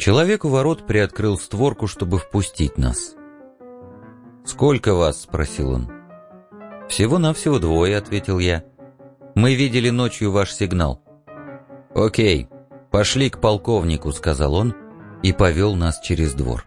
Человек у ворот приоткрыл створку, чтобы впустить нас. «Сколько вас?» — спросил он. «Всего-навсего двое», — ответил я. «Мы видели ночью ваш сигнал». «Окей, пошли к полковнику», — сказал он и повел нас через двор.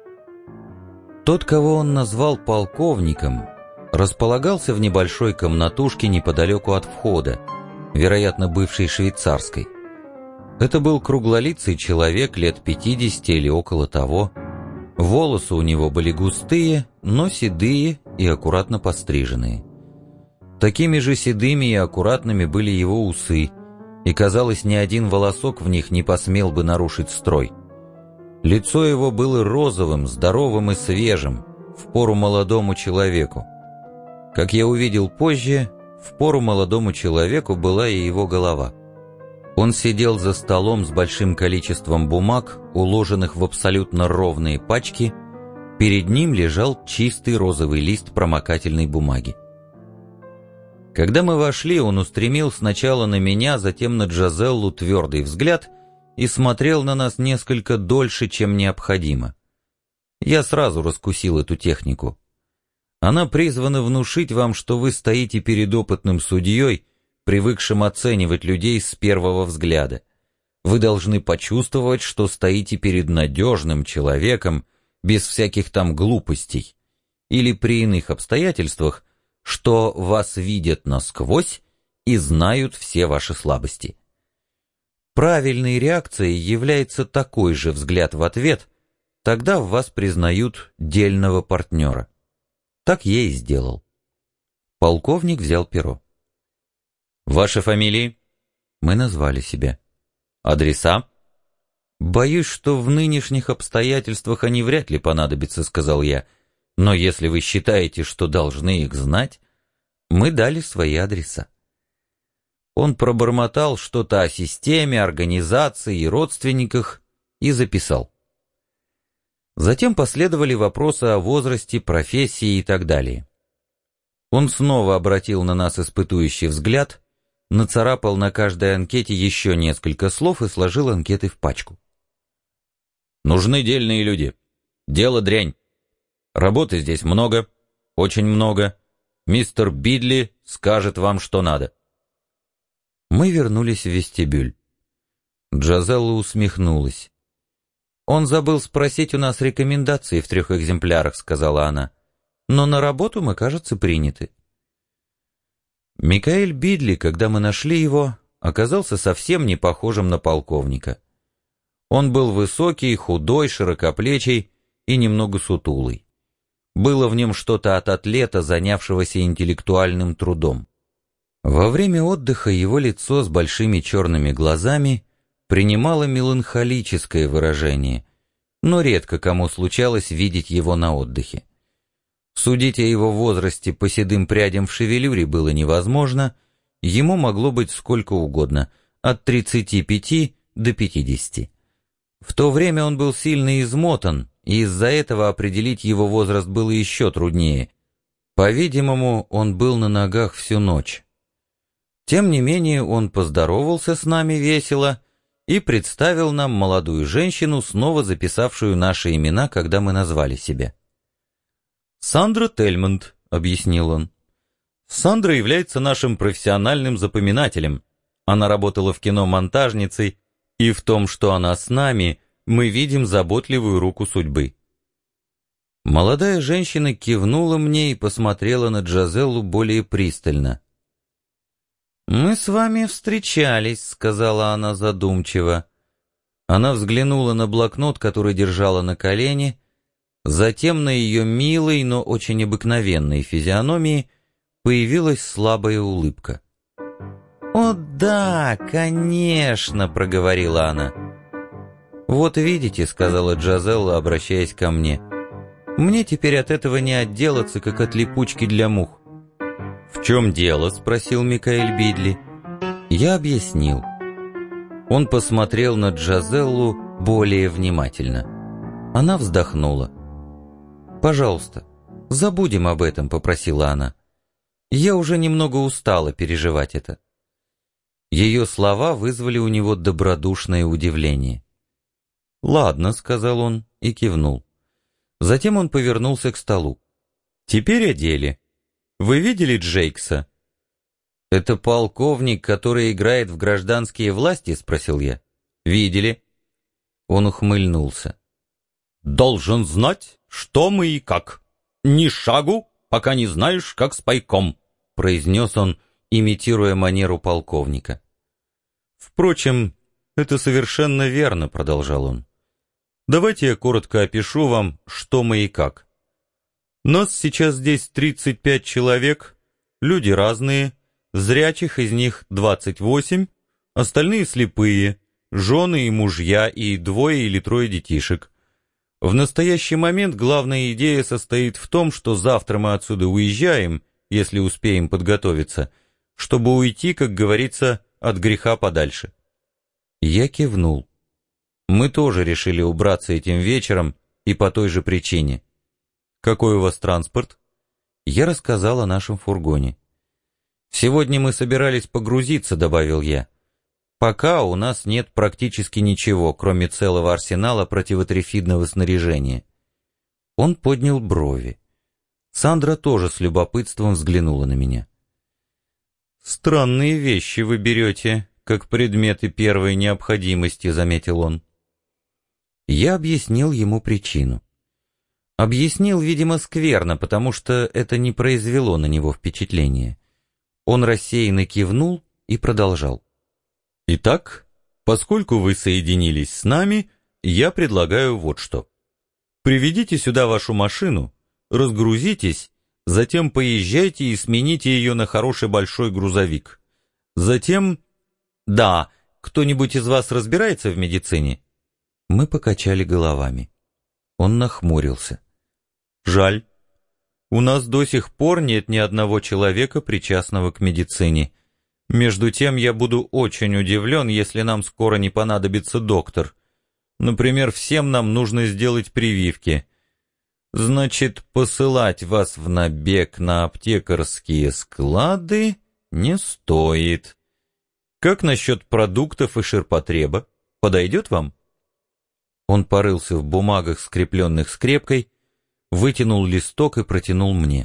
Тот, кого он назвал полковником, располагался в небольшой комнатушке неподалеку от входа, вероятно, бывшей швейцарской. Это был круглолицый человек лет 50 или около того. Волосы у него были густые, но седые и аккуратно постриженные. Такими же седыми и аккуратными были его усы, и, казалось, ни один волосок в них не посмел бы нарушить строй. Лицо его было розовым, здоровым и свежим, впору молодому человеку. Как я увидел позже, впору молодому человеку была и его голова. Он сидел за столом с большим количеством бумаг, уложенных в абсолютно ровные пачки. Перед ним лежал чистый розовый лист промокательной бумаги. Когда мы вошли, он устремил сначала на меня, затем на Джазеллу твердый взгляд и смотрел на нас несколько дольше, чем необходимо. Я сразу раскусил эту технику. Она призвана внушить вам, что вы стоите перед опытным судьей, привыкшим оценивать людей с первого взгляда. Вы должны почувствовать, что стоите перед надежным человеком, без всяких там глупостей, или при иных обстоятельствах, что вас видят насквозь и знают все ваши слабости. Правильной реакцией является такой же взгляд в ответ, тогда в вас признают дельного партнера. Так я и сделал. Полковник взял перо. «Ваши фамилии?» Мы назвали себя. «Адреса?» «Боюсь, что в нынешних обстоятельствах они вряд ли понадобятся», — сказал я. «Но если вы считаете, что должны их знать...» Мы дали свои адреса. Он пробормотал что-то о системе, организации и родственниках и записал. Затем последовали вопросы о возрасте, профессии и так далее. Он снова обратил на нас испытующий взгляд, нацарапал на каждой анкете еще несколько слов и сложил анкеты в пачку. «Нужны дельные люди. Дело дрянь. Работы здесь много, очень много. Мистер Бидли скажет вам, что надо». Мы вернулись в вестибюль. Джазелла усмехнулась. «Он забыл спросить у нас рекомендации в 3 экземплярах», — сказала она. «Но на работу мы, кажется, приняты». Микаэль Бидли, когда мы нашли его, оказался совсем не похожим на полковника. Он был высокий, худой, широкоплечий и немного сутулый. Было в нем что-то от атлета, занявшегося интеллектуальным трудом. Во время отдыха его лицо с большими черными глазами принимало меланхолическое выражение, но редко кому случалось видеть его на отдыхе. Судить о его возрасте по седым прядям в шевелюре было невозможно, ему могло быть сколько угодно, от 35 до 50. В то время он был сильно измотан, и из-за этого определить его возраст было еще труднее. По-видимому, он был на ногах всю ночь. Тем не менее, он поздоровался с нами весело и представил нам молодую женщину, снова записавшую наши имена, когда мы назвали себя. «Сандра Тельмонт», — объяснил он. «Сандра является нашим профессиональным запоминателем. Она работала в кино монтажницей, и в том, что она с нами, мы видим заботливую руку судьбы». Молодая женщина кивнула мне и посмотрела на Джазеллу более пристально. «Мы с вами встречались», — сказала она задумчиво. Она взглянула на блокнот, который держала на колене, затем на ее милой, но очень обыкновенной физиономии появилась слабая улыбка. «О да, конечно», — проговорила она. «Вот видите», — сказала Джазелла, обращаясь ко мне, — «мне теперь от этого не отделаться, как от липучки для мух». «В чем дело?» — спросил Микаэль Бидли. Я объяснил. Он посмотрел на Джазеллу более внимательно. Она вздохнула. «Пожалуйста, забудем об этом», — попросила она. «Я уже немного устала переживать это». Ее слова вызвали у него добродушное удивление. «Ладно», — сказал он и кивнул. Затем он повернулся к столу. «Теперь о деле. Вы видели Джейкса?» «Это полковник, который играет в гражданские власти?» — спросил я. «Видели». Он ухмыльнулся. «Должен знать, что мы и как. Ни шагу, пока не знаешь, как с пайком», — произнес он, имитируя манеру полковника. «Впрочем, это совершенно верно», — продолжал он. «Давайте я коротко опишу вам, что мы и как. Нас сейчас здесь 35 человек, люди разные, зрячих из них 28, остальные слепые, жены и мужья и 2 или 3 детишек. В настоящий момент главная идея состоит в том, что завтра мы отсюда уезжаем, если успеем подготовиться, чтобы уйти, как говорится, от греха подальше». Я кивнул. Мы тоже решили убраться этим вечером и по той же причине. «Какой у вас транспорт?» Я рассказал о нашем фургоне. «Сегодня мы собирались погрузиться», — добавил я. «Пока у нас нет практически ничего, кроме целого арсенала противотрефидного снаряжения». Он поднял брови. Сандра тоже с любопытством взглянула на меня. «Странные вещи вы берете, как предметы первой необходимости», — заметил он. Я объяснил ему причину. Объяснил, видимо, скверно, потому что это не произвело на него впечатления. Он рассеянно кивнул и продолжал. «Итак, поскольку вы соединились с нами, я предлагаю вот что. Приведите сюда вашу машину, разгрузитесь, затем поезжайте и смените ее на хороший большой грузовик. Затем... Да, кто-нибудь из вас разбирается в медицине?» Мы покачали головами. Он нахмурился. «Жаль. У нас до сих пор нет ни одного человека, причастного к медицине. Между тем, я буду очень удивлен, если нам скоро не понадобится доктор. Например, всем нам нужно сделать прививки. Значит, посылать вас в набег на аптекарские склады не стоит. Как насчет продуктов и ширпотреба? Подойдет вам?» Он порылся в бумагах, скрепленных скрепкой, вытянул листок и протянул мне.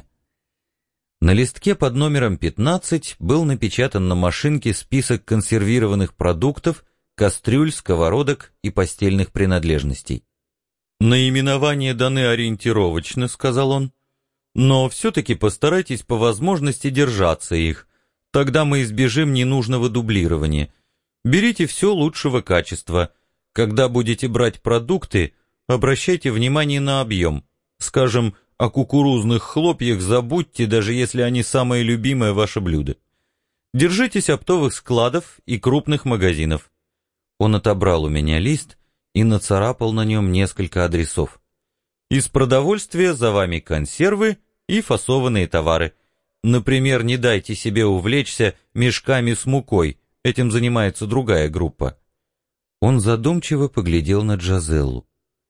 На листке под номером 15 был напечатан на машинке список консервированных продуктов, кастрюль, сковородок и постельных принадлежностей. «Наименования даны ориентировочно», — сказал он, «но все-таки постарайтесь по возможности держаться их, тогда мы избежим ненужного дублирования. Берите все лучшего качества. Когда будете брать продукты, обращайте внимание на объем. Скажем, о кукурузных хлопьях забудьте, даже если они самое любимое ваше блюдо. Держитесь оптовых складов и крупных магазинов». Он отобрал у меня лист и нацарапал на нем несколько адресов. «Из продовольствия за вами консервы и фасованные товары. Например, не дайте себе увлечься мешками с мукой, этим занимается другая группа». Он задумчиво поглядел на Джазеллу.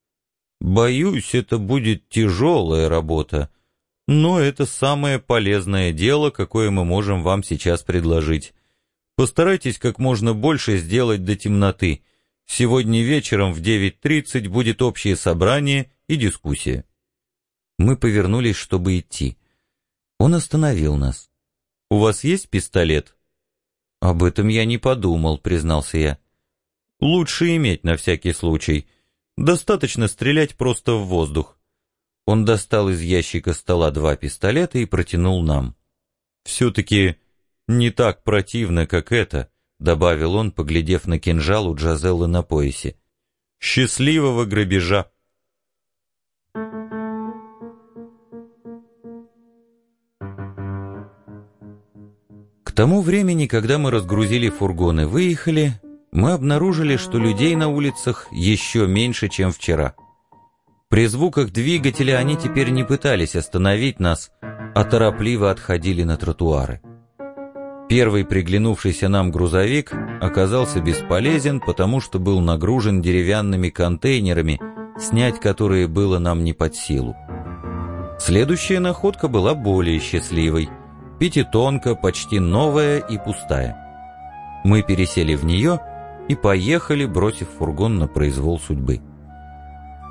«Боюсь, это будет тяжелая работа, но это самое полезное дело, какое мы можем вам сейчас предложить. Постарайтесь как можно больше сделать до темноты. Сегодня вечером в 9:30 будет общее собрание и дискуссия». Мы повернулись, чтобы идти. Он остановил нас. «У вас есть пистолет?» «Об этом я не подумал», — признался я. «Лучше иметь на всякий случай. Достаточно стрелять просто в воздух». Он достал из ящика стола 2 пистолета и протянул нам. «Все-таки не так противно, как это», — добавил он, поглядев на кинжал у Джазеллы на поясе. «Счастливого грабежа!» К тому времени, когда мы разгрузили фургон и выехали, мы обнаружили, что людей на улицах еще меньше, чем вчера. При звуках двигателя они теперь не пытались остановить нас, а торопливо отходили на тротуары. Первый приглянувшийся нам грузовик оказался бесполезен, потому что был нагружен деревянными контейнерами, снять которые было нам не под силу. Следующая находка была более счастливой. Пятитонка, почти новая и пустая. Мы пересели в нее и поехали, бросив фургон на произвол судьбы.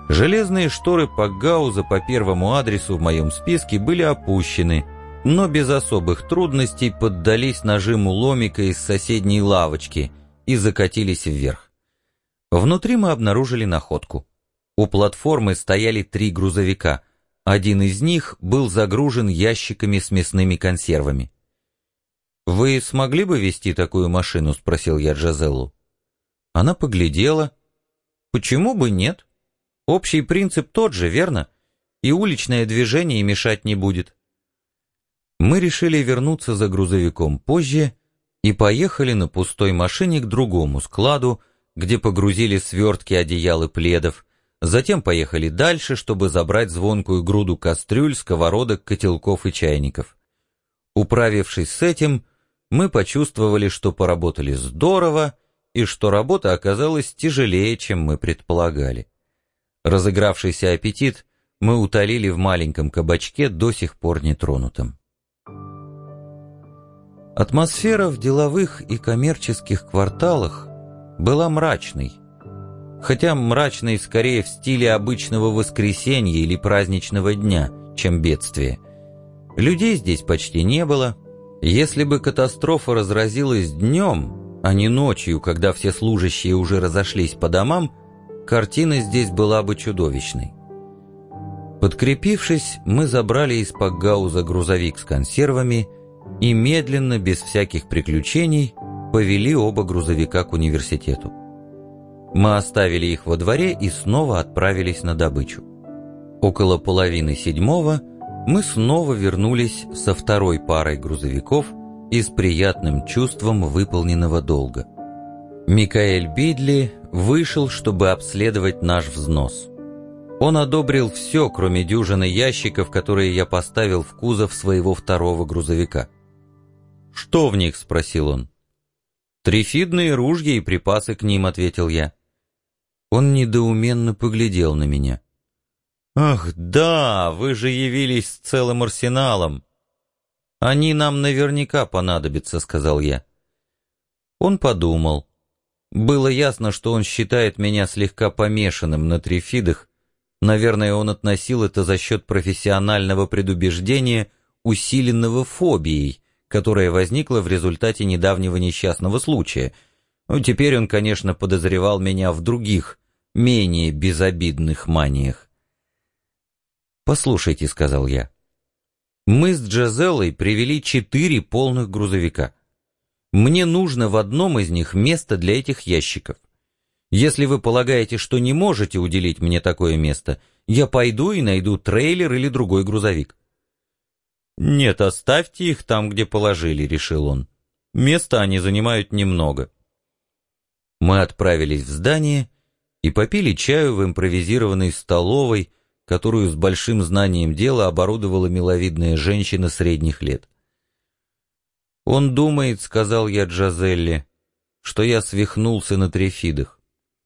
Железные шторы Пакгауза по первому адресу в моем списке были опущены, но без особых трудностей поддались нажиму ломика из соседней лавочки и закатились вверх. Внутри мы обнаружили находку. У платформы стояли 3 грузовика. Один из них был загружен ящиками с мясными консервами. «Вы смогли бы вести такую машину?» — спросил я Джазеллу. Она поглядела. «Почему бы нет? Общий принцип тот же, верно? И уличное движение мешать не будет». Мы решили вернуться за грузовиком позже и поехали на пустой машине к другому складу, где погрузили свертки одеял и пледов, затем поехали дальше, чтобы забрать звонкую груду кастрюль, сковородок, котелков и чайников. Управившись с этим, мы почувствовали, что поработали здорово и что работа оказалась тяжелее, чем мы предполагали. Разыгравшийся аппетит мы утолили в маленьком кабачке, до сих пор нетронутом. Атмосфера в деловых и коммерческих кварталах была мрачной, хотя мрачной скорее в стиле обычного воскресенья или праздничного дня, чем бедствия. Людей здесь почти не было. Если бы катастрофа разразилась днем, а не ночью, когда все служащие уже разошлись по домам, картина здесь была бы чудовищной. Подкрепившись, мы забрали из Пакгауза грузовик с консервами и медленно, без всяких приключений, повели оба грузовика к университету. Мы оставили их во дворе и снова отправились на добычу. Около 6:30 мы снова вернулись со второй парой грузовиков и с приятным чувством выполненного долга. Микаэль Бидли вышел, чтобы обследовать наш взнос. Он одобрил все, кроме дюжины ящиков, которые я поставил в кузов своего второго грузовика. «Что в них?» — спросил он. «Трифидные ружья и припасы к ним», — ответил я. Он недоуменно поглядел на меня. «Ах, да, вы же явились с целым арсеналом!» «Они нам наверняка понадобятся», — сказал я. Он подумал. Было ясно, что он считает меня слегка помешанным на трифидах. Наверное, он относил это за счет профессионального предубеждения, усиленного фобией, которая возникла в результате недавнего несчастного случая. Теперь он, конечно, подозревал меня в других, менее безобидных маниях. «Послушайте», — сказал я, — «мы с Джазеллой привели 4 полных грузовика. Мне нужно в одном из них место для этих ящиков. Если вы полагаете, что не можете уделить мне такое место, я пойду и найду трейлер или другой грузовик». «Нет, оставьте их там, где положили», — решил он. «Места они занимают немного». Мы отправились в здание и попили чаю в импровизированной столовой, которую с большим знанием дела оборудовала миловидная женщина средних лет. «Он думает, — сказал я Джазелле, — что я свихнулся на трифидах».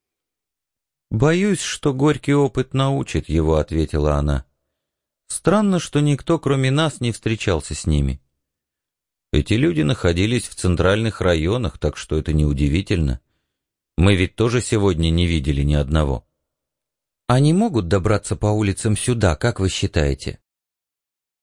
«Боюсь, что горький опыт научит его», — ответила она. «Странно, что никто, кроме нас, не встречался с ними». Эти люди находились в центральных районах, так что это неудивительно. Мы ведь тоже сегодня не видели ни одного. «Они могут добраться по улицам сюда, как вы считаете?»